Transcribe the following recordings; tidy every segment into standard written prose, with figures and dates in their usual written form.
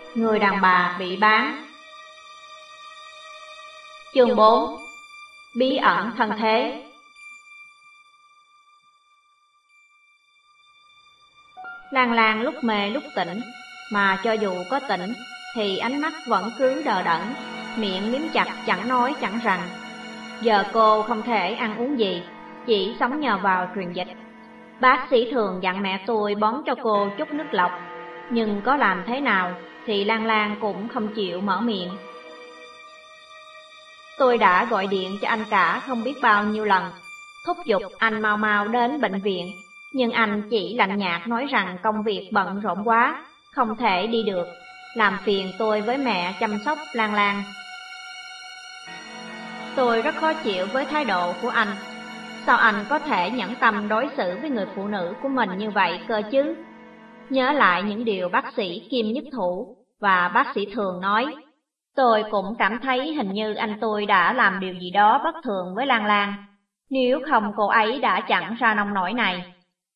Người đàn bà bị bán. Chương 4. Bí ẩn thân thế. Lan Lan lúc mê lúc tỉnh, mà cho dù có tỉnh thì ánh mắt vẫn cứ đờ đẫn, miệng miếm chặt chẳng nói chẳng rằng. Giờ cô không thể ăn uống gì, chỉ sống nhờ vào truyền dịch. Bác sĩ thường dặn mẹ tôi bón cho cô chút nước lọc, nhưng có làm thế nào thì Lan Lan cũng không chịu mở miệng. Tôi đã gọi điện cho anh cả không biết bao nhiêu lần, thúc giục anh mau mau đến bệnh viện, nhưng anh chỉ lạnh nhạt nói rằng công việc bận rộn quá, không thể đi được, làm phiền tôi với mẹ chăm sóc Lan Lan. Tôi rất khó chịu với thái độ của anh. Sao anh có thể nhẫn tâm đối xử với người phụ nữ của mình như vậy cơ chứ? Nhớ lại những điều bác sĩ Kim Nhất Thủ và bác sĩ Thường nói, tôi cũng cảm thấy hình như anh tôi đã làm điều gì đó bất thường với Lan Lan, nếu không cô ấy đã chẳng ra nông nổi này.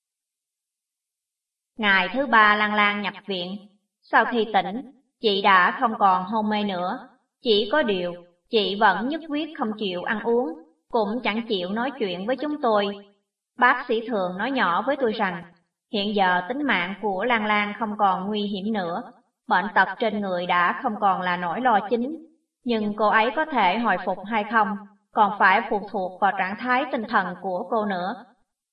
Ngày thứ 3 Lan Lan nhập viện, sau khi tỉnh, chị đã không còn hôn mê nữa, chỉ có điều chị vẫn nhất quyết không chịu ăn uống, cũng chẳng chịu nói chuyện với chúng tôi. Bác sĩ Thường nói nhỏ với tôi rằng, hiện giờ tính mạng của Lan Lan không còn nguy hiểm nữa, bệnh tật trên người đã không còn là nỗi lo chính, nhưng cô ấy có thể hồi phục hay không, còn phải phụ thuộc vào trạng thái tinh thần của cô nữa.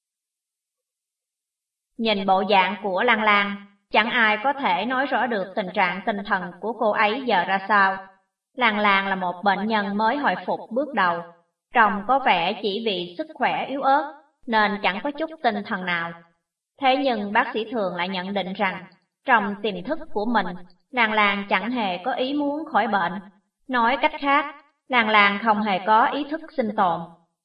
Nhìn bộ dạng của Lan Lan, chẳng ai có thể nói rõ được tình trạng tinh thần của cô ấy giờ ra sao. Lan Lan là một bệnh nhân mới hồi phục bước đầu, trông có vẻ chỉ vì sức khỏe yếu ớt, nên chẳng có chút tinh thần nào. Thế nhưng bác sĩ Thường lại nhận định rằng, trong tiềm thức của mình, Lan Lan chẳng hề có ý muốn khỏi bệnh. Nói cách khác, Lan Lan không hề có ý thức sinh tồn.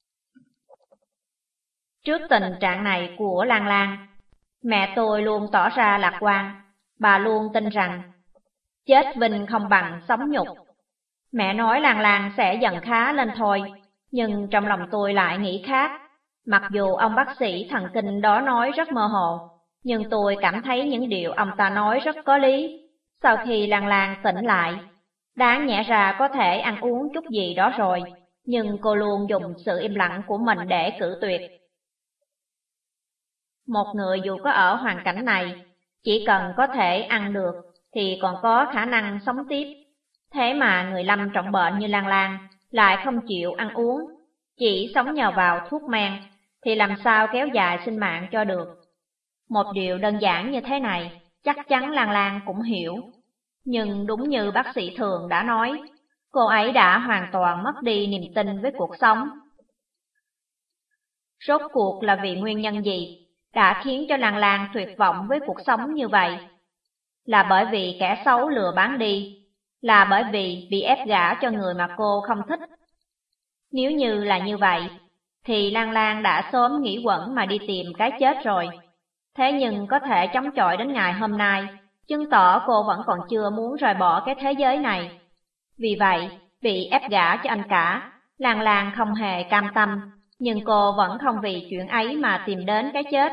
Trước tình trạng này của Lan Lan, mẹ tôi luôn tỏ ra lạc quan, bà luôn tin rằng chết vinh không bằng sống nhục. Mẹ nói Lan Lan sẽ dần khá lên thôi, nhưng trong lòng tôi lại nghĩ khác. Mặc dù ông bác sĩ thần kinh đó nói rất mơ hồ, nhưng tôi cảm thấy những điều ông ta nói rất có lý. Sau khi Lan Lan tỉnh lại, đáng nhẽ ra có thể ăn uống chút gì đó rồi, nhưng cô luôn dùng sự im lặng của mình để cự tuyệt. Một người dù có ở hoàn cảnh này, chỉ cần có thể ăn được thì còn có khả năng sống tiếp. Thế mà người lâm trọng bệnh như Lan Lan lại không chịu ăn uống, chỉ sống nhờ vào thuốc men, thì làm sao kéo dài sinh mạng cho được. Một điều đơn giản như thế này, chắc chắn Lan Lan cũng hiểu. Nhưng đúng như bác sĩ Thường đã nói, cô ấy đã hoàn toàn mất đi niềm tin với cuộc sống. Rốt cuộc là vì nguyên nhân gì đã khiến cho Lan Lan tuyệt vọng với cuộc sống như vậy? Là bởi vì kẻ xấu lừa bán đi? Là bởi vì bị ép gả cho người mà cô không thích? Nếu như là như vậy, thì Lan Lan đã sớm nghỉ quẩn mà đi tìm cái chết rồi. Thế nhưng có thể chống chọi đến ngày hôm nay, chứng tỏ cô vẫn còn chưa muốn rời bỏ cái thế giới này. Vì vậy, bị ép gả cho anh cả, Lan Lan không hề cam tâm, nhưng cô vẫn không vì chuyện ấy mà tìm đến cái chết.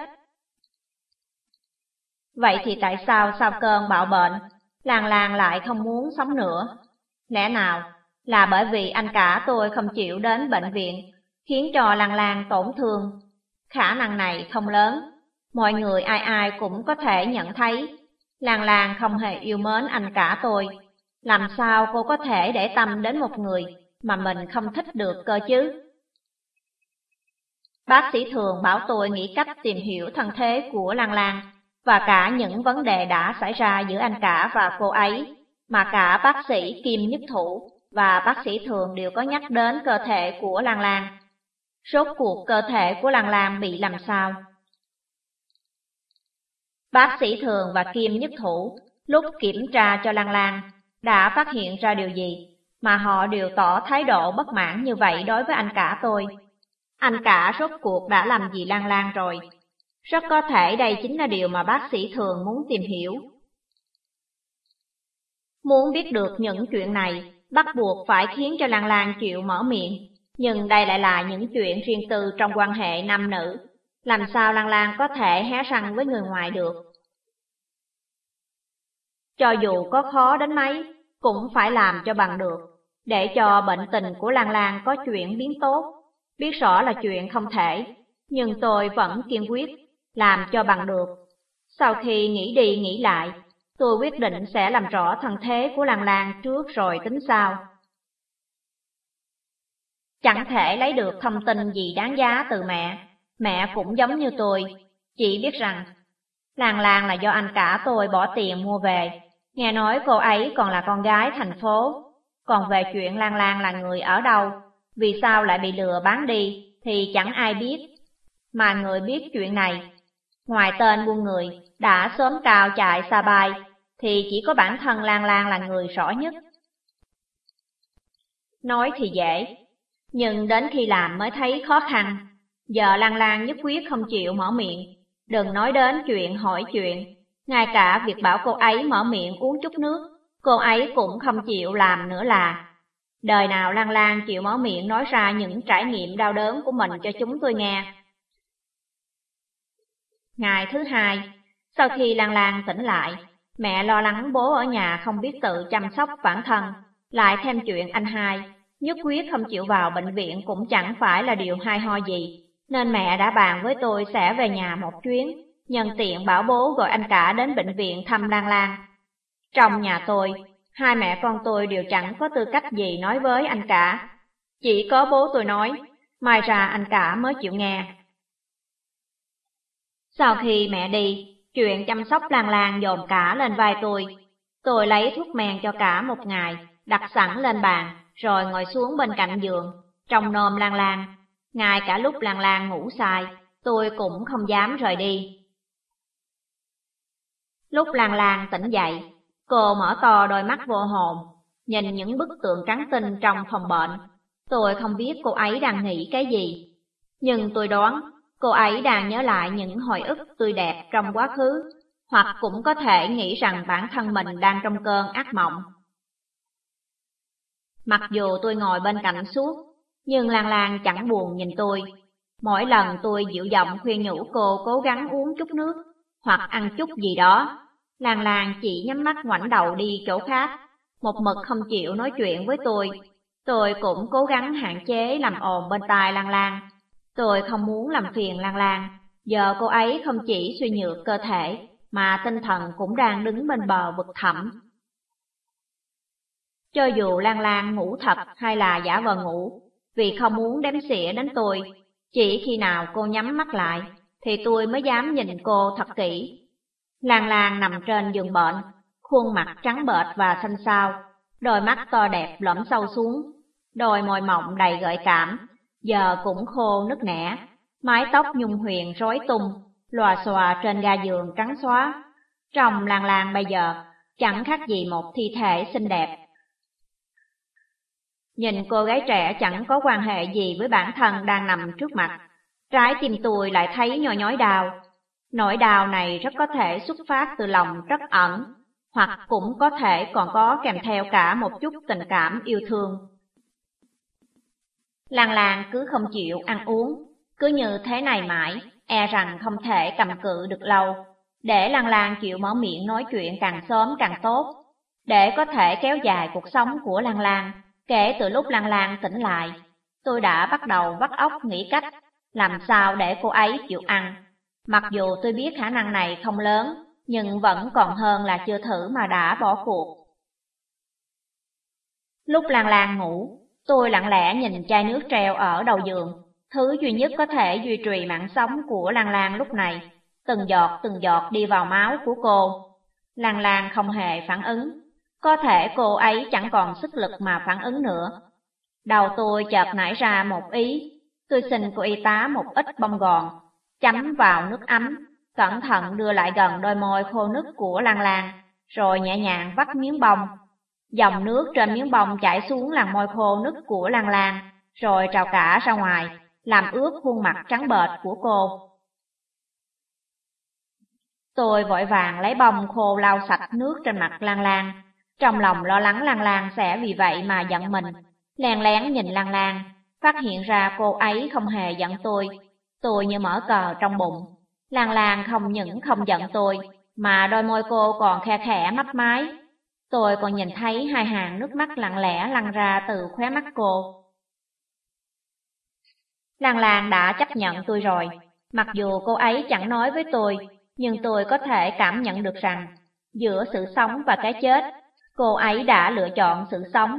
Vậy thì tại sao sau cơn bạo bệnh, Lan Lan lại không muốn sống nữa? Lẽ nào là bởi vì anh cả tôi không chịu đến bệnh viện, khiến cho Lan Lan tổn thương? Khả năng này không lớn, mọi người ai ai cũng có thể nhận thấy. Lan Lan không hề yêu mến anh cả tôi, làm sao cô có thể để tâm đến một người mà mình không thích được cơ chứ? Bác sĩ Thường bảo tôi nghĩ cách tìm hiểu thân thế của Lan Lan, và cả những vấn đề đã xảy ra giữa anh cả và cô ấy, mà cả bác sĩ Kim Nhất Thủ và bác sĩ Thường đều có nhắc đến cơ thể của Lan Lan. Rốt cuộc cơ thể của Lan Lan bị làm sao? Bác sĩ Thường và Kim Nhất Thủ lúc kiểm tra cho Lan Lan đã phát hiện ra điều gì mà họ đều tỏ thái độ bất mãn như vậy đối với anh cả tôi? Anh cả rốt cuộc đã làm gì Lan Lan rồi? Rất có thể đây chính là điều mà bác sĩ Thường muốn tìm hiểu. Muốn biết được những chuyện này, bắt buộc phải khiến cho Lan Lan chịu mở miệng, nhưng đây lại là những chuyện riêng tư trong quan hệ nam nữ. Làm sao Lan Lan có thể hé răng với người ngoài được? cho dù có khó đến mấy, cũng phải làm cho bằng được, để cho bệnh tình của Lan Lan có chuyển biến tốt. Biết rõ là chuyện không thể, nhưng tôi vẫn kiên quyết, làm cho bằng được. Sau khi nghĩ đi nghĩ lại, tôi quyết định sẽ làm rõ thân thế của Lan Lan trước rồi tính sau. Chẳng thể lấy được thông tin gì đáng giá từ mẹ cũng giống như tôi, chỉ biết rằng Lan Lan là do anh cả tôi bỏ tiền mua về, nghe nói cô ấy còn là con gái thành phố. Còn về chuyện Lan Lan là người ở đâu, vì sao lại bị lừa bán đi thì chẳng ai biết. Mà người biết chuyện này, ngoài tên buôn người đã sớm cao chạy xa bay, thì chỉ có bản thân Lan Lan là người rõ nhất. Nói thì dễ, nhưng đến khi làm mới thấy khó khăn. Giờ Lan Lan nhất quyết không chịu mở miệng, đừng nói đến chuyện hỏi chuyện. Ngay cả việc bảo cô ấy mở miệng uống chút nước, cô ấy cũng không chịu làm nữa là. Đời nào Lan Lan chịu mở miệng nói ra những trải nghiệm đau đớn của mình cho chúng tôi nghe. Ngày thứ hai, sau khi Lan Lan tỉnh lại, mẹ lo lắng bố ở nhà không biết tự chăm sóc bản thân, lại thêm chuyện anh hai, nhất quyết không chịu vào bệnh viện cũng chẳng phải là điều hay ho gì, nên mẹ đã bàn với tôi sẽ về nhà một chuyến, nhân tiện bảo bố gọi anh cả đến bệnh viện thăm Lan Lan. Trong nhà tôi, hai mẹ con tôi đều chẳng có tư cách gì nói với anh cả. Chỉ có bố tôi nói, mai ra anh cả mới chịu nghe. Sau khi mẹ đi, chuyện chăm sóc Lan Lan dồn cả lên vai tôi. Tôi lấy thuốc men cho cả một ngày, đặt sẵn lên bàn, rồi ngồi xuống bên cạnh giường, trông nom Lan Lan. Ngay cả lúc Lan Lan ngủ say, tôi cũng không dám rời đi. Lúc Lan Lan tỉnh dậy, cô mở to đôi mắt vô hồn, nhìn những bức tượng trắng tinh trong phòng bệnh. Tôi không biết cô ấy đang nghĩ cái gì, nhưng tôi đoán cô ấy đang nhớ lại những hồi ức tươi đẹp trong quá khứ, hoặc cũng có thể nghĩ rằng bản thân mình đang trong cơn ác mộng. Mặc dù tôi ngồi bên cạnh suốt, nhưng Lan Lan chẳng buồn nhìn tôi. Mỗi lần tôi dịu giọng khuyên nhủ cô cố gắng uống chút nước, hoặc ăn chút gì đó, Lan Lan chỉ nhắm mắt ngoảnh đầu đi chỗ khác, một mực không chịu nói chuyện với tôi. Tôi cũng cố gắng hạn chế làm ồn bên tai Lan Lan. Tôi không muốn làm phiền Lan Lan, giờ cô ấy không chỉ suy nhược cơ thể, mà tinh thần cũng đang đứng bên bờ vực thẳm. Cho dù Lan Lan ngủ thật hay là giả vờ ngủ, vì không muốn đếm xỉa đến tôi, chỉ khi nào cô nhắm mắt lại, thì tôi mới dám nhìn cô thật kỹ. Lan Lan nằm trên giường bệnh, khuôn mặt trắng bệch và xanh xao, đôi mắt to đẹp lõm sâu xuống, đôi môi mọng đầy gợi cảm, giờ cũng khô nứt nẻ, mái tóc nhung huyền rối tung, lòa xòa trên ga giường trắng xóa. Trông Lan Lan bây giờ chẳng khác gì một thi thể xinh đẹp. Nhìn cô gái trẻ chẳng có quan hệ gì với bản thân đang nằm trước mặt, trái tim tôi lại thấy nhói nhói đau. Nỗi đau này rất có thể xuất phát từ lòng trắc ẩn, hoặc cũng có thể còn có kèm theo cả một chút tình cảm yêu thương. Lan Lan cứ không chịu ăn uống, cứ như thế này mãi, e rằng không thể cầm cự được lâu. Để Lan Lan chịu mở miệng nói chuyện càng sớm càng tốt, để có thể kéo dài cuộc sống của Lan Lan. Kể từ lúc Lan Lan tỉnh lại, tôi đã bắt đầu vắt óc nghĩ cách làm sao để cô ấy chịu ăn. Mặc dù tôi biết khả năng này không lớn, nhưng vẫn còn hơn là chưa thử mà đã bỏ cuộc. Lúc Lan Lan ngủ, tôi lặng lẽ nhìn chai nước treo ở đầu giường, thứ duy nhất có thể duy trì mạng sống của Lan Lan lúc này, từng giọt đi vào máu của cô. Lan Lan không hề phản ứng, có thể cô ấy chẳng còn sức lực mà phản ứng nữa. Đầu tôi chợt nảy ra một ý, tôi xin cô y tá một ít bông gòn, chấm vào nước ấm, cẩn thận đưa lại gần đôi môi khô nứt của Lan Lan, rồi nhẹ nhàng vắt miếng bông. Dòng nước trên miếng bông chảy xuống làn môi khô nứt của Lan Lan, rồi trào cả ra ngoài, làm ướt khuôn mặt trắng bệch của cô. Tôi vội vàng lấy bông khô lau sạch nước trên mặt Lan Lan, trong lòng lo lắng Lan Lan sẽ vì vậy mà giận mình. Lén lén nhìn Lan Lan, phát hiện ra cô ấy không hề giận tôi như mở cờ trong bụng. Lan Lan không những không giận tôi, mà đôi môi cô còn khe khẽ mấp máy, Tôi còn nhìn thấy hai hàng nước mắt lặng lẽ lăn ra từ khóe mắt cô. Lan Lan đã chấp nhận tôi rồi. Mặc dù cô ấy chẳng nói với tôi, nhưng tôi có thể cảm nhận được rằng, giữa sự sống và cái chết, cô ấy đã lựa chọn sự sống.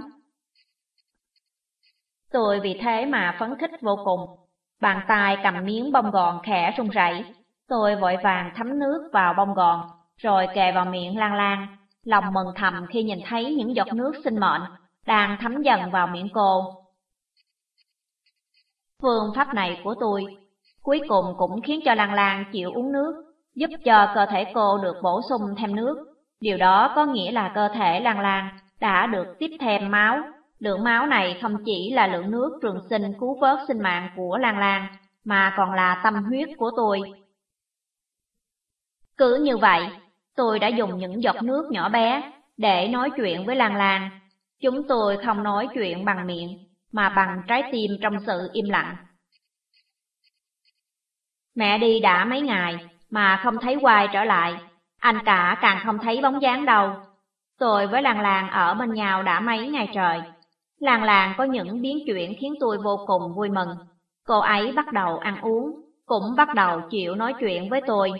Tôi vì thế mà phấn khích vô cùng. Bàn tay cầm miếng bông gòn khẽ run rẩy. Tôi vội vàng thấm nước vào bông gòn, rồi kề vào miệng Lan Lan, lòng mừng thầm khi nhìn thấy những giọt nước sinh mệnh đang thấm dần vào miệng cô. Phương pháp này của tôi cuối cùng cũng khiến cho Lan Lan chịu uống nước, giúp cho cơ thể cô được bổ sung thêm nước. Điều đó có nghĩa là cơ thể Lan Lan đã được tiếp thêm máu. Lượng máu này không chỉ là lượng nước trường sinh cứu vớt sinh mạng của Lan Lan, mà còn là tâm huyết của tôi. Cứ như vậy, tôi đã dùng những giọt nước nhỏ bé để nói chuyện với Lan Lan. Chúng tôi không nói chuyện bằng miệng, mà bằng trái tim trong sự im lặng. Mẹ đi đã mấy ngày mà không thấy quay trở lại, anh cả càng không thấy bóng dáng đâu. Tôi với Lan Lan ở bên nhau đã mấy ngày trời. Lan Lan có những biến chuyển khiến tôi vô cùng vui mừng. Cô ấy bắt đầu ăn uống, cũng bắt đầu chịu nói chuyện với tôi.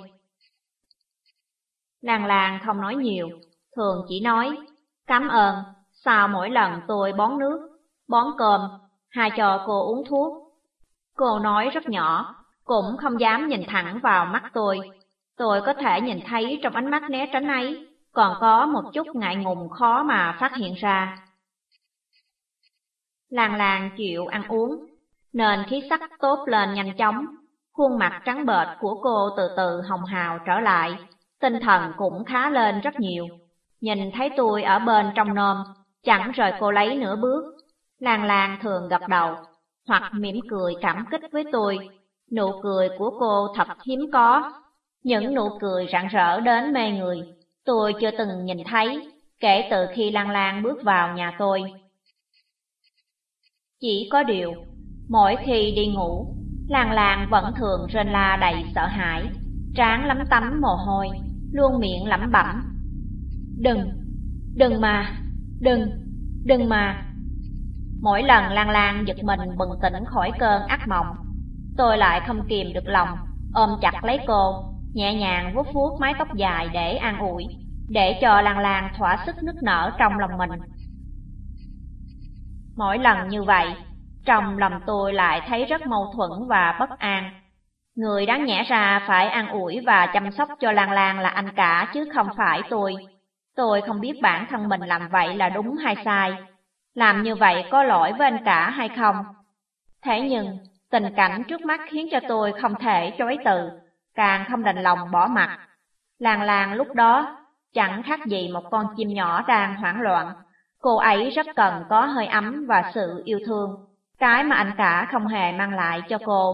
Lan Lan không nói nhiều, thường chỉ nói, cảm ơn, sau mỗi lần tôi bón nước, bón cơm, hay cho cô uống thuốc. Cô nói rất nhỏ, cũng không dám nhìn thẳng vào mắt tôi. Tôi có thể nhìn thấy trong ánh mắt né tránh ấy, còn có một chút ngại ngùng khó mà phát hiện ra. Lan Lan chịu ăn uống, nên khí sắc tốt lên nhanh chóng. Khuôn mặt trắng bệch của cô từ từ hồng hào trở lại, tinh thần cũng khá lên rất nhiều. Nhìn thấy tôi ở bên trong nôm, chẳng rời cô lấy nửa bước. Lan Lan thường gật đầu, hoặc mỉm cười cảm kích với tôi. Nụ cười của cô thật hiếm có. Những nụ cười rạng rỡ đến mê người, tôi chưa từng nhìn thấy kể từ khi Lan Lan bước vào nhà tôi. Chỉ có điều, mỗi khi đi ngủ, Lan Lan vẫn thường rên la đầy sợ hãi, trán lấm tấm mồ hôi, luôn miệng lẩm bẩm. Đừng mà. Mỗi lần Lan Lan giật mình bừng tỉnh khỏi cơn ác mộng, tôi lại không kìm được lòng, ôm chặt lấy cô, nhẹ nhàng vuốt vuốt mái tóc dài để an ủi, để cho Lan Lan thỏa sức nức nở trong lòng mình. Mỗi lần như vậy, trong lòng tôi lại thấy rất mâu thuẫn và bất an. Người đáng nhẽ ra phải an ủi và chăm sóc cho Lan Lan là anh cả chứ không phải tôi. Tôi không biết bản thân mình làm vậy là đúng hay sai, làm như vậy có lỗi với anh cả hay không. Thế nhưng, tình cảnh trước mắt khiến cho tôi không thể chối từ, càng không đành lòng bỏ mặc. Lan Lan lúc đó chẳng khác gì một con chim nhỏ đang hoảng loạn. Cô ấy rất cần có hơi ấm và sự yêu thương, cái mà anh cả không hề mang lại cho cô.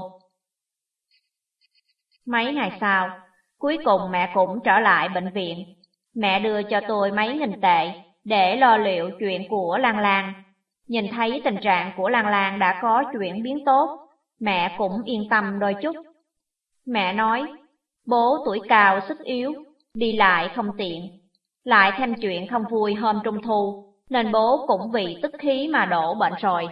Mấy ngày sau, cuối cùng mẹ cũng trở lại bệnh viện. Mẹ đưa cho tôi mấy nghìn tệ để lo liệu chuyện của Lan Lan. Nhìn thấy tình trạng của Lan Lan đã có chuyển biến tốt, mẹ cũng yên tâm đôi chút. Mẹ nói, bố tuổi cao sức yếu, đi lại không tiện. Lại thêm chuyện không vui hôm Trung Thu, nên bố cũng vì tức khí mà đổ bệnh rồi.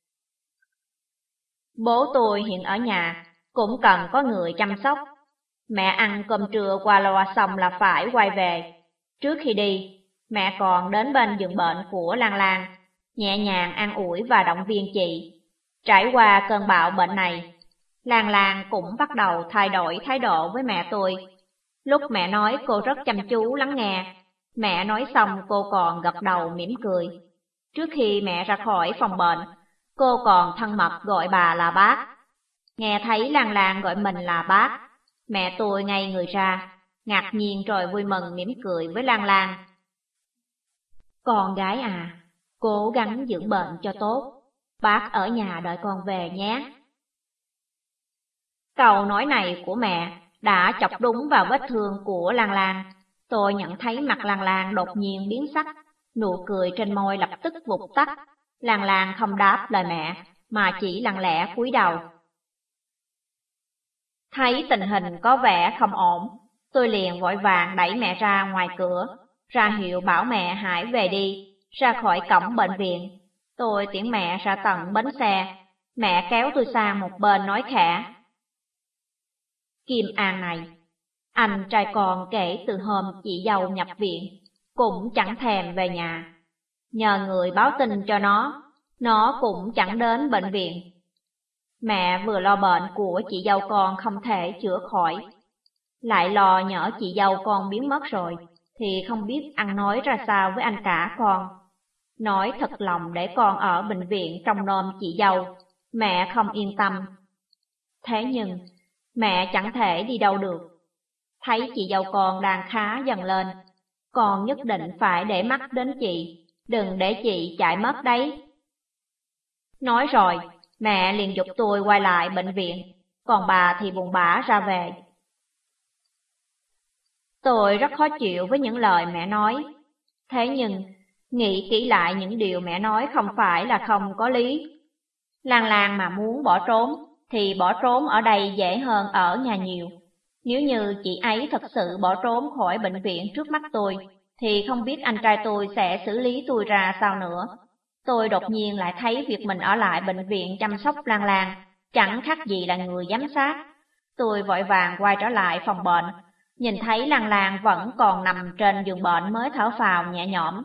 Bố tôi hiện ở nhà, cũng cần có người chăm sóc. Mẹ ăn cơm trưa qua loa xong là phải quay về. Trước khi đi, mẹ còn đến bên giường bệnh của Lan Lan, nhẹ nhàng an ủi và động viên chị. Trải qua cơn bạo bệnh này, Lan Lan cũng bắt đầu thay đổi thái độ với mẹ tôi. Lúc mẹ nói cô rất chăm chú lắng nghe, mẹ nói xong cô còn gật đầu mỉm cười. Trước khi mẹ ra khỏi phòng bệnh, cô còn thân mật gọi bà là bác. Nghe thấy Lan Lan gọi mình là bác, mẹ tôi ngây người ra, ngạc nhiên rồi vui mừng mỉm cười với Lan Lan. Con gái à, cố gắng dưỡng bệnh cho tốt, bác ở nhà đợi con về nhé. Câu nói này của mẹ đã chọc đúng vào vết thương của Lan Lan. Tôi nhận thấy mặt Lan Lan đột nhiên biến sắc, nụ cười trên môi lập tức vụt tắt. Lan Lan không đáp lời mẹ, mà chỉ lặng lẽ cúi đầu. Thấy tình hình có vẻ không ổn, tôi liền vội vàng đẩy mẹ ra ngoài cửa. ra hiệu bảo mẹ hãy về đi, ra khỏi cổng bệnh viện. Tôi tiễn mẹ ra tận bến xe, mẹ kéo tôi sang một bên nói khẽ. Kim An này, anh trai con kể từ hôm chị dâu nhập viện, cũng chẳng thèm về nhà. Nhờ người báo tin cho nó cũng chẳng đến bệnh viện. Mẹ vừa lo bệnh của chị dâu con không thể chữa khỏi, lại lo nhỡ chị dâu con biến mất rồi, thì không biết ăn nói ra sao với anh cả con. Nói thật lòng để con ở bệnh viện trông nom chị dâu, mẹ không yên tâm. Thế nhưng, mẹ chẳng thể đi đâu được. Thấy chị dâu con đang khá dần lên, con nhất định phải để mắt đến chị, đừng để chị chạy mất đấy. Nói rồi, mẹ liền giục tôi quay lại bệnh viện, còn bà thì buồn bã ra về. Tôi rất khó chịu với những lời mẹ nói. Thế nhưng, nghĩ kỹ lại những điều mẹ nói không phải là không có lý. Lan Lan mà muốn bỏ trốn, thì bỏ trốn ở đây dễ hơn ở nhà nhiều. Nếu như chị ấy thật sự bỏ trốn khỏi bệnh viện trước mắt tôi, thì không biết anh trai tôi sẽ xử lý tôi ra sao nữa. Tôi đột nhiên lại thấy việc mình ở lại bệnh viện chăm sóc Lan Lan chẳng khác gì là người giám sát. Tôi vội vàng quay trở lại phòng bệnh, nhìn thấy Lan Lan vẫn còn nằm trên giường bệnh mới thở phào nhẹ nhõm.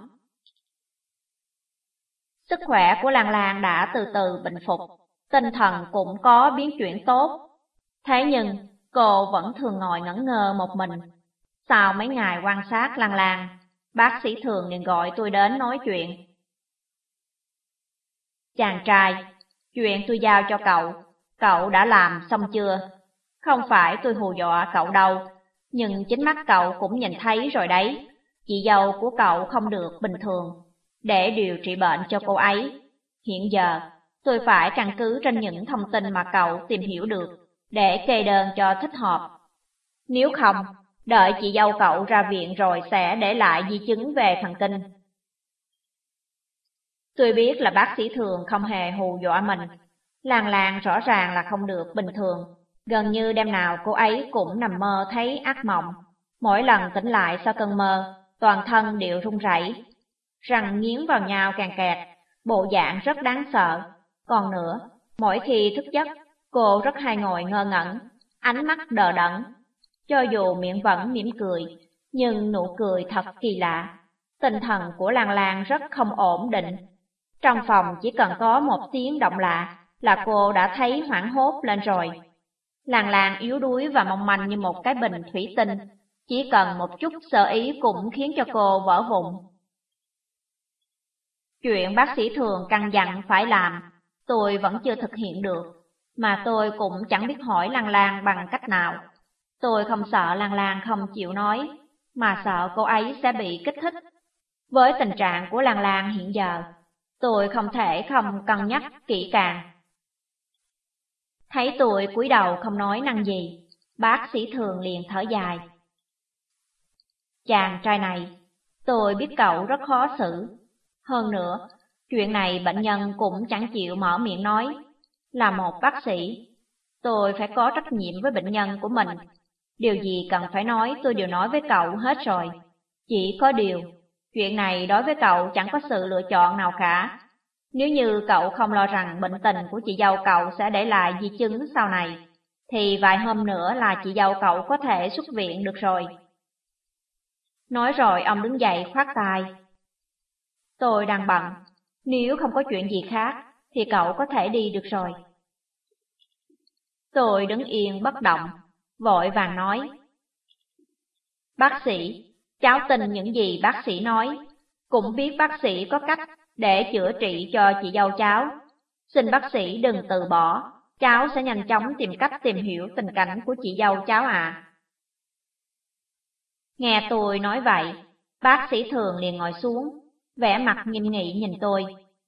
Sức khỏe của Lan Lan đã từ từ bình phục, tinh thần cũng có biến chuyển tốt. Thế nhưng, cô vẫn thường ngồi ngẩn ngơ một mình. Sau mấy ngày quan sát Lan Lan, bác sĩ Thường liền gọi tôi đến nói chuyện. Chàng trai, chuyện tôi giao cho cậu đã làm xong chưa? Không phải tôi hù dọa cậu đâu, nhưng chính mắt cậu cũng nhìn thấy rồi đấy. Chị dâu của cậu không được bình thường. Để điều trị bệnh cho cô ấy, hiện giờ tôi phải căn cứ trên những thông tin mà cậu tìm hiểu được để kê đơn cho thích hợp. Nếu không, đợi chị dâu cậu ra viện rồi sẽ để lại di chứng về thần kinh. Tôi biết là bác sĩ Thường không hề hù dọa mình. Lan Lan rõ ràng là không được bình thường. Gần như đêm nào cô ấy cũng nằm mơ thấy ác mộng. Mỗi lần tỉnh lại sau cơn mơ, toàn thân đều run rẩy, răng nghiến vào nhau càng kẹt, bộ dạng rất đáng sợ. Còn nữa, mỗi khi thức giấc, cô rất hay ngồi ngơ ngẩn, ánh mắt đờ đẫn. Cho dù miệng vẫn mỉm cười, nhưng nụ cười thật kỳ lạ. Tinh thần của Lan Lan rất không ổn định. Trong phòng chỉ cần có một tiếng động lạ là cô đã thấy hoảng hốt lên rồi. Lan Lan yếu đuối và mong manh như một cái bình thủy tinh, chỉ cần một chút sơ ý cũng khiến cho cô vỡ vụn. Chuyện bác sĩ Thường căn dặn phải làm, tôi vẫn chưa thực hiện được, mà tôi cũng chẳng biết hỏi Lan Lan bằng cách nào. Tôi không sợ Lan Lan không chịu nói, mà sợ cô ấy sẽ bị kích thích. Với tình trạng của Lan Lan hiện giờ, tôi không thể không cân nhắc kỹ càng. Thấy tôi cúi đầu không nói năng gì, bác sĩ Thường liền thở dài. Chàng trai này, tôi biết cậu rất khó xử. Hơn nữa, chuyện này bệnh nhân cũng chẳng chịu mở miệng nói. Là một bác sĩ, tôi phải có trách nhiệm với bệnh nhân của mình. Điều gì cần phải nói tôi đều nói với cậu hết rồi. Chỉ có điều, chuyện này đối với cậu chẳng có sự lựa chọn nào cả. Nếu như cậu không lo rằng bệnh tình của chị dâu cậu sẽ để lại di chứng sau này, thì vài hôm nữa là chị dâu cậu có thể xuất viện được rồi. Nói rồi ông đứng dậy khoát tay. Tôi đang bận, nếu không có chuyện gì khác, thì cậu có thể đi được rồi. Tôi đứng yên bất động, vội vàng nói. Bác sĩ, cháu tin những gì bác sĩ nói, cũng biết bác sĩ có cách để chữa trị cho chị dâu cháu. Xin bác sĩ đừng từ bỏ, cháu sẽ nhanh chóng tìm cách tìm hiểu tình cảnh của chị dâu cháu à. Nghe tôi nói vậy, bác sĩ Thường liền ngồi xuống, vẻ mặt nghiêm nghị nhìn tôi.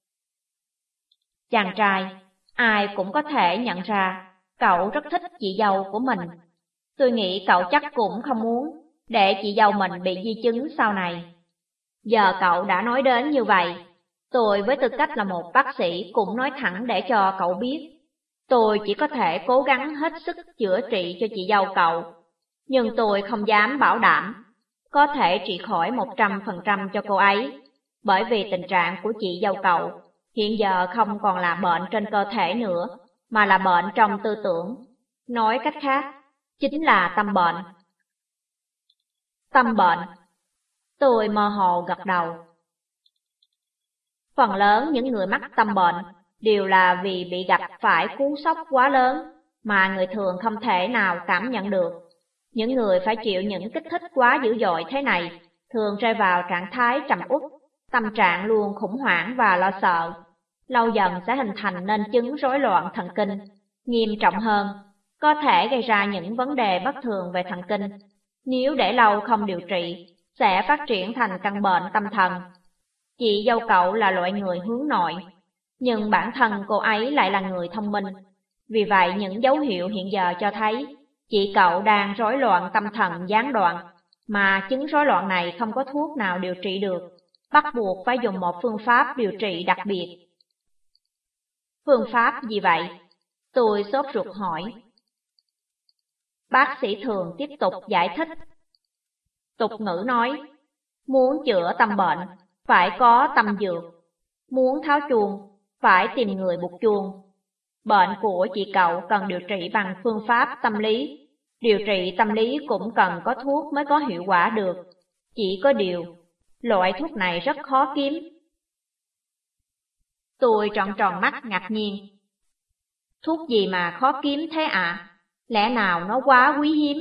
Chàng trai, ai cũng có thể nhận ra, cậu rất thích chị dâu của mình. Tôi nghĩ cậu chắc cũng không muốn để chị dâu mình bị di chứng sau này. Giờ cậu đã nói đến như vậy, tôi với tư cách là một bác sĩ cũng nói thẳng để cho cậu biết. Tôi chỉ có thể cố gắng hết sức chữa trị cho chị dâu cậu, nhưng tôi không dám bảo đảm. có thể trị khỏi 100% cho cô ấy, bởi vì tình trạng của chị dâu cậu hiện giờ không còn là bệnh trên cơ thể nữa, mà là bệnh trong tư tưởng. Nói cách khác, chính là tâm bệnh. Tâm bệnh. Tôi mơ hồ gật đầu. Phần lớn những người mắc tâm bệnh đều là vì bị gặp phải cú sốc quá lớn mà người thường không thể nào cảm nhận được. Những người phải chịu những kích thích quá dữ dội thế này thường rơi vào trạng thái trầm uất, tâm trạng luôn khủng hoảng và lo sợ. Lâu dần sẽ hình thành nên chứng rối loạn thần kinh, nghiêm trọng hơn, có thể gây ra những vấn đề bất thường về thần kinh. Nếu để lâu không điều trị, sẽ phát triển thành căn bệnh tâm thần. Chị dâu cậu là loại người hướng nội, nhưng bản thân cô ấy lại là người thông minh. Vì vậy những dấu hiệu hiện giờ cho thấy chị cậu đang rối loạn tâm thần gián đoạn, mà chứng rối loạn này không có thuốc nào điều trị được, bắt buộc phải dùng một phương pháp điều trị đặc biệt. Phương pháp gì vậy? Tôi sốt ruột hỏi. Bác sĩ Thường tiếp tục giải thích. Tục ngữ nói, muốn chữa tâm bệnh, phải có tâm dược. Muốn tháo chuông, phải tìm người buộc chuông. Bệnh của chị cậu cần điều trị bằng phương pháp tâm lý. Điều trị tâm lý cũng cần có thuốc mới có hiệu quả được. Chỉ có điều, loại thuốc này rất khó kiếm. Tôi tròn tròn mắt ngạc nhiên. Thuốc gì mà khó kiếm thế ạ? Lẽ nào nó quá quý hiếm?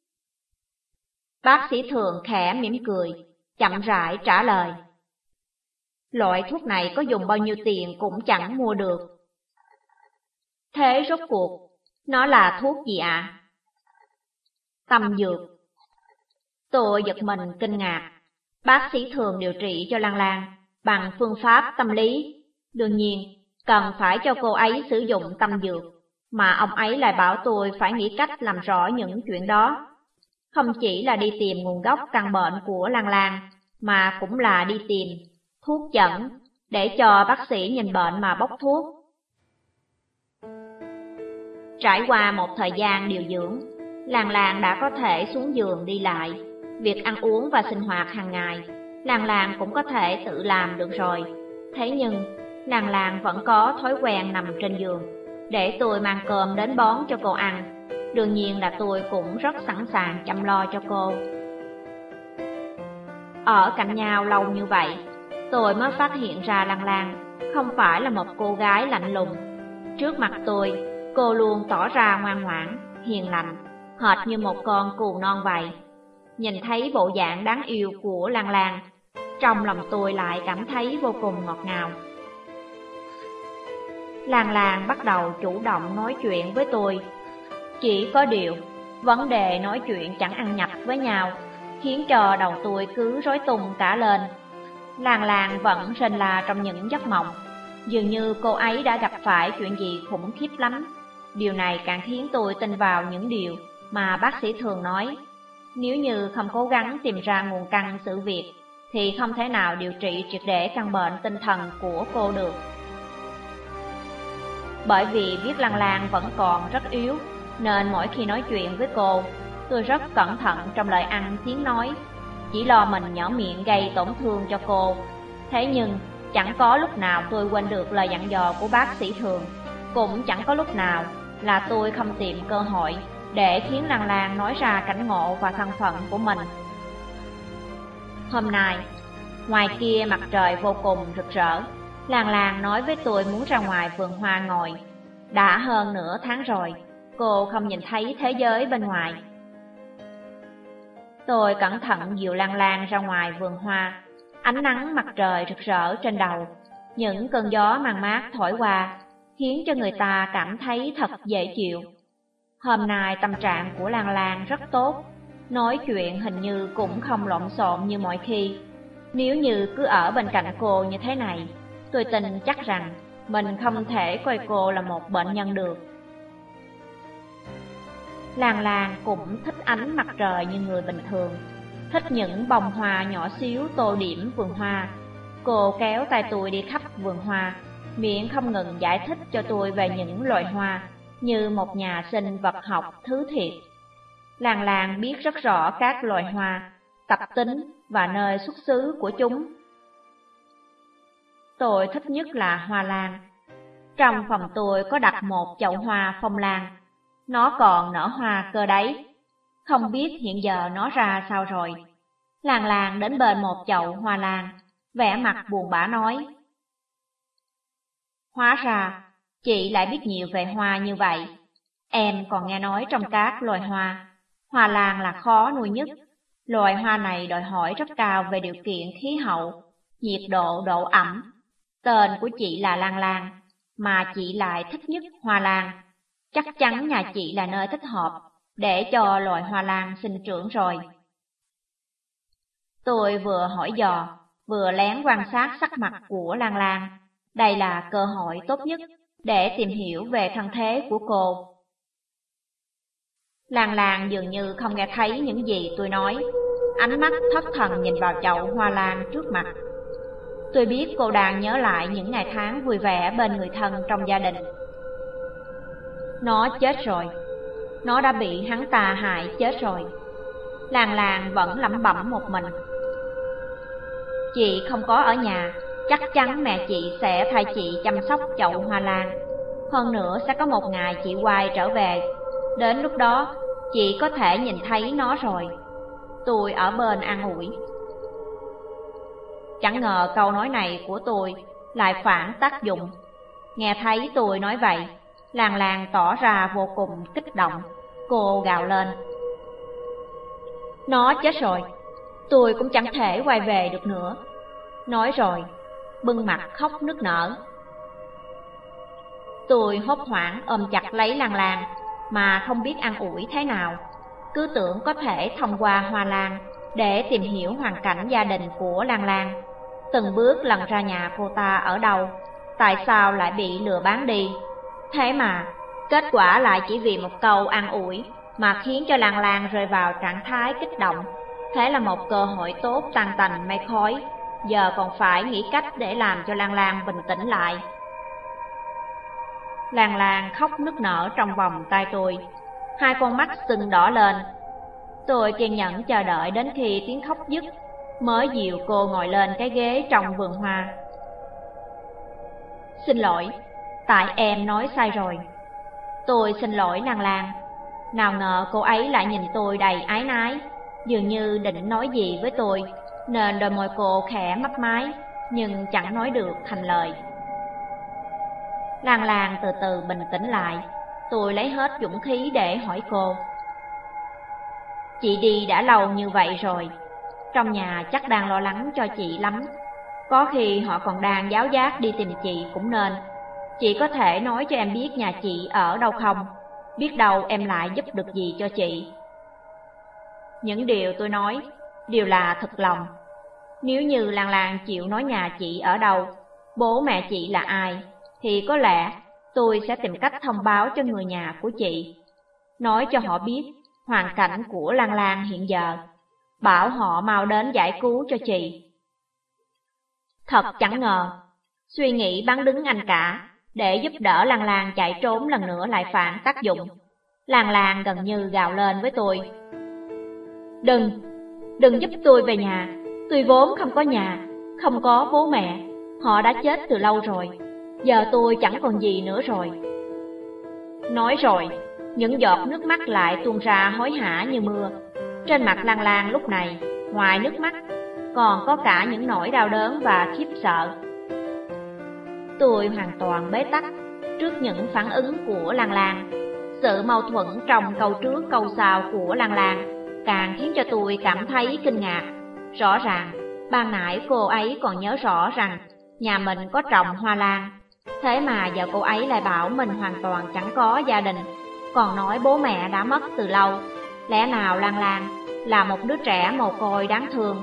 Bác sĩ Thường khẽ mỉm cười, chậm rãi trả lời. Loại thuốc này có dùng bao nhiêu tiền cũng chẳng mua được. Thế rốt cuộc, nó là thuốc gì ạ? Tâm dược. Tôi giật mình kinh ngạc. Bác sĩ Thường điều trị cho Lan Lan bằng phương pháp tâm lý. Đương nhiên, cần phải cho cô ấy sử dụng tâm dược, mà ông ấy lại bảo tôi phải nghĩ cách làm rõ những chuyện đó. Không chỉ là đi tìm nguồn gốc căn bệnh của Lan Lan, mà cũng là đi tìm thuốc chẩn, để cho bác sĩ nhìn bệnh mà bốc thuốc. Trải qua một thời gian điều dưỡng, Lan Lan đã có thể xuống giường đi lại. Việc ăn uống và sinh hoạt hàng ngày, Lan Lan cũng có thể tự làm được rồi. Thế nhưng, Lan Lan vẫn có thói quen nằm trên giường, để tôi mang cơm đến bón cho cô ăn. Đương nhiên là tôi cũng rất sẵn sàng chăm lo cho cô. Ở cạnh nhau lâu như vậy, tôi mới phát hiện ra Lan Lan không phải là một cô gái lạnh lùng. Trước mặt tôi, cô luôn tỏ ra ngoan ngoãn, hiền lành, hệt như một con cừu non vậy. Nhìn thấy bộ dạng đáng yêu của Lan Lan, trong lòng tôi lại cảm thấy vô cùng ngọt ngào. Lan Lan bắt đầu chủ động nói chuyện với tôi. Chỉ có điều, vấn đề nói chuyện chẳng ăn nhập với nhau, khiến cho đầu tôi cứ rối tung cả lên. Lan Lan vẫn rên la trong những giấc mộng, dường như cô ấy đã gặp phải chuyện gì khủng khiếp lắm. Điều này càng khiến tôi tin vào những điều mà bác sĩ Thường nói. Nếu như không cố gắng tìm ra nguồn căn sự việc, thì không thể nào điều trị triệt để căn bệnh tinh thần của cô được. Bởi vì biết Lan Lan vẫn còn rất yếu, nên mỗi khi nói chuyện với cô, tôi rất cẩn thận trong lời ăn tiếng nói, chỉ lo mình nhỏ miệng gây tổn thương cho cô. Thế nhưng, chẳng có lúc nào tôi quên được lời dặn dò của bác sĩ Thường, cũng chẳng có lúc nào là tôi không tìm cơ hội để khiến Lan Lan nói ra cảnh ngộ và thân phận của mình. Hôm nay, ngoài kia mặt trời vô cùng rực rỡ, Lan Lan nói với tôi muốn ra ngoài vườn hoa ngồi. Đã hơn nửa tháng rồi, cô không nhìn thấy thế giới bên ngoài. Tôi cẩn thận dìu Lan Lan ra ngoài vườn hoa. Ánh nắng mặt trời rực rỡ trên đầu, những cơn gió mát mát thổi qua, khiến cho người ta cảm thấy thật dễ chịu. Hôm nay tâm trạng của Lan Lan rất tốt, nói chuyện hình như cũng không lộn xộn như mọi khi. Nếu như cứ ở bên cạnh cô như thế này, tôi tin chắc rằng mình không thể coi cô là một bệnh nhân được. Lan Lan cũng thích ánh mặt trời như người bình thường, thích những bông hoa nhỏ xíu tô điểm vườn hoa. Cô kéo tay tôi đi khắp vườn hoa, miệng không ngừng giải thích cho tôi về những loài hoa, như một nhà sinh vật học thứ thiệt. Lan Lan biết rất rõ các loài hoa, tập tính và nơi xuất xứ của chúng. Tôi thích nhất là hoa lan. Trong phòng tôi có đặt một chậu hoa phong lan. Nó còn nở hoa cơ đấy. Không biết hiện giờ nó ra sao rồi. Làng làng đến bên một chậu hoa lan, vẻ mặt buồn bã nói: Hóa ra, chị lại biết nhiều về hoa như vậy. Em còn nghe nói trong các loài hoa, hoa lan là khó nuôi nhất. Loài hoa này đòi hỏi rất cao về điều kiện khí hậu, nhiệt độ, độ ẩm. Tên của chị là Lan Lan, mà chị lại thích nhất hoa lan. Chắc chắn nhà chị là nơi thích hợp để cho loài hoa lan sinh trưởng rồi. Tôi vừa hỏi dò, vừa lén quan sát sắc mặt của Lan Lan. Đây là cơ hội tốt nhất để tìm hiểu về thân thế của cô. Lan Lan dường như không nghe thấy những gì tôi nói, ánh mắt thất thần nhìn vào chậu hoa lan trước mặt. Tôi biết cô đang nhớ lại những ngày tháng vui vẻ bên người thân trong gia đình. Nó chết rồi, nó đã bị hắn ta hại chết rồi. Lan Lan vẫn lẩm bẩm một mình. Chị không có ở nhà, chắc chắn mẹ chị sẽ thay chị chăm sóc chậu hoa lan. Hơn nữa sẽ có một ngày chị quay trở về, đến lúc đó chị có thể nhìn thấy nó rồi. Tôi ở bên an ủi. Chẳng ngờ câu nói này của tôi lại phản tác dụng. Nghe thấy tôi nói vậy, Lan Lan tỏ ra vô cùng kích động. Cô gào lên: Nó chết rồi, tôi cũng chẳng thể quay về được nữa. Nói rồi, bưng mặt khóc nức nở. Tôi hốt hoảng ôm chặt lấy Lan Lan mà không biết an ủi thế nào. Cứ tưởng có thể thông qua hoa lan để tìm hiểu hoàn cảnh gia đình của Lan Lan. Từng bước lần ra nhà cô ta ở đâu, tại sao lại bị lừa bán đi. Thế mà, kết quả lại chỉ vì một câu an ủi mà khiến cho Lan Lan rơi vào trạng thái kích động. Thế là một cơ hội tốt tan tành mây khói. Giờ còn phải nghĩ cách để làm cho Lan Lan bình tĩnh lại. Lan Lan khóc nức nở trong vòng tay tôi, hai con mắt sưng đỏ lên. Tôi kiên nhẫn chờ đợi đến khi tiếng khóc dứt, mới dìu cô ngồi lên cái ghế trong vườn hoa. Xin lỗi, tại em nói sai rồi. Tôi xin lỗi Lan Lan. Nào ngờ cô ấy lại nhìn tôi đầy áy náy, dường như định nói gì với tôi, nên đôi môi cô khẽ mấp máy, nhưng chẳng nói được thành lời. Lan Lan từ từ bình tĩnh lại. Tôi lấy hết dũng khí để hỏi cô: Chị đi đã lâu như vậy rồi, trong nhà chắc đang lo lắng cho chị lắm. Có khi họ còn đang giáo giác đi tìm chị cũng nên. Chị có thể nói cho em biết nhà chị ở đâu không? Biết đâu em lại giúp được gì cho chị. Những điều tôi nói đều là thật lòng. Nếu như Lan Lan chịu nói nhà chị ở đâu, bố mẹ chị là ai, thì có lẽ tôi sẽ tìm cách thông báo cho người nhà của chị, nói cho họ biết hoàn cảnh của Lan Lan hiện giờ, bảo họ mau đến giải cứu cho chị. Thật chẳng ngờ, suy nghĩ bán đứng anh cả để giúp đỡ Lan Lan chạy trốn lần nữa lại phản tác dụng. Lan Lan gần như gào lên với tôi: Đừng giúp tôi về nhà. Tôi vốn không có nhà, không có bố mẹ, họ đã chết từ lâu rồi. Giờ tôi chẳng còn gì nữa rồi. Nói rồi, những giọt nước mắt lại tuôn ra hối hả như mưa. Trên mặt Lan Lan lúc này, ngoài nước mắt, còn có cả những nỗi đau đớn và khiếp sợ. Tôi hoàn toàn bế tắc trước những phản ứng của Lan Lan. Sự mâu thuẫn trong câu trước câu sau của Lan Lan càng khiến cho tôi cảm thấy kinh ngạc. Rõ ràng, ban nãy cô ấy còn nhớ rõ rằng nhà mình có trồng hoa lan. Thế mà giờ cô ấy lại bảo mình hoàn toàn chẳng có gia đình, còn nói bố mẹ đã mất từ lâu. Lẽ nào Lan Lan là một đứa trẻ mồ côi đáng thương?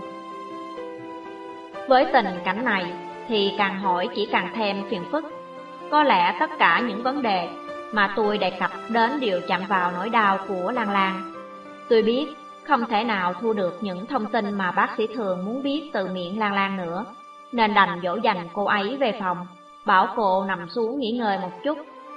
Với tình cảnh này thì càng hỏi chỉ càng thêm phiền phức. Có lẽ tất cả những vấn đề mà tôi đề cập đến đều chạm vào nỗi đau của Lan Lan. Tôi biết không thể nào thu được những thông tin mà bác sĩ thường muốn biết từ miệng Lan Lan nữa, nên đành dỗ dành cô ấy về phòng, bảo cô nằm xuống nghỉ ngơi một chút.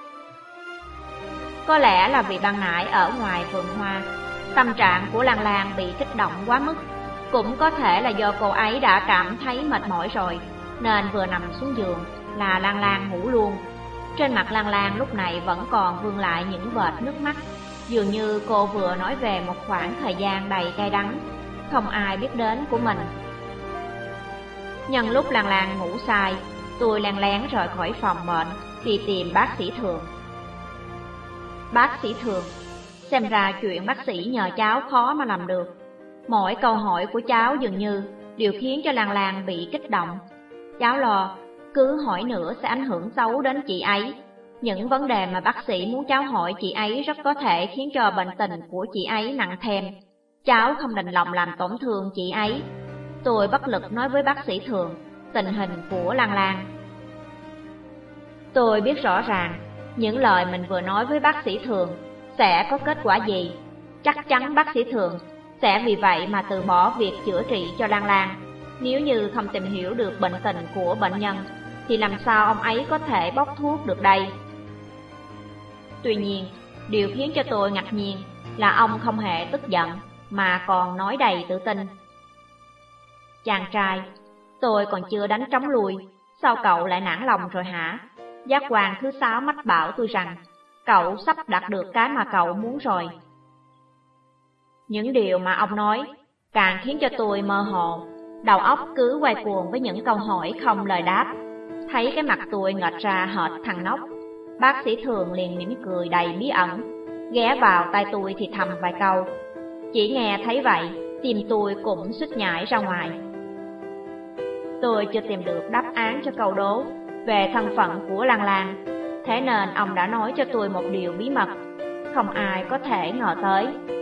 Có lẽ là vì ban nãy ở ngoài vườn hoa, tâm trạng của Lan Lan bị kích động quá mức, Cũng có thể là do cô ấy đã cảm thấy mệt mỏi rồi, nên vừa nằm xuống giường là Lan Lan ngủ luôn. Trên mặt Lan Lan lúc này vẫn còn vương lại những vệt nước mắt, dường như cô vừa nói về một khoảng thời gian đầy cay đắng, không ai biết đến của mình. Nhân lúc Lan Lan ngủ say, tôi lén lén rời khỏi phòng bệnh đi tìm bác sĩ Thường. Bác sĩ Thường, xem ra chuyện bác sĩ nhờ cháu khó mà làm được. Mỗi câu hỏi của cháu dường như đều khiến cho Lan Lan bị kích động. Cháu lo, cứ hỏi nữa sẽ ảnh hưởng xấu đến chị ấy. Những vấn đề mà bác sĩ muốn cháu hỏi chị ấy rất có thể khiến cho bệnh tình của chị ấy nặng thêm. Cháu không đành lòng làm tổn thương chị ấy. Tôi bất lực nói với bác sĩ Thường tình hình của Lan Lan. Tôi biết rõ ràng những lời mình vừa nói với bác sĩ Thường sẽ có kết quả gì. Chắc chắn bác sĩ Thường sẽ vì vậy mà từ bỏ việc chữa trị cho Lan Lan. Nếu như không tìm hiểu được bệnh tình của bệnh nhân thì làm sao ông ấy có thể bốc thuốc được đây? Tuy nhiên, điều khiến cho tôi ngạc nhiên là ông không hề tức giận mà còn nói đầy tự tin. Chàng trai, tôi còn chưa đánh trống lui, sao cậu lại nản lòng rồi hả? Giác quan thứ 6 mách bảo tôi rằng cậu sắp đạt được cái mà cậu muốn rồi. Những điều mà ông nói càng khiến cho tôi mơ hồ, đầu óc cứ quay cuồng với những câu hỏi không lời đáp. Thấy cái mặt tôi nghệch ra hệt thằng nóc, bác sĩ Thường liền mỉm cười đầy bí ẩn, ghé vào tai tôi thì thầm vài câu. Chỉ nghe thấy vậy, tim tôi cũng suýt nhảy ra ngoài. Tôi chưa tìm được đáp án cho câu đố về thân phận của Lan Lan, thế nên ông đã nói cho tôi một điều bí mật không ai có thể ngờ tới.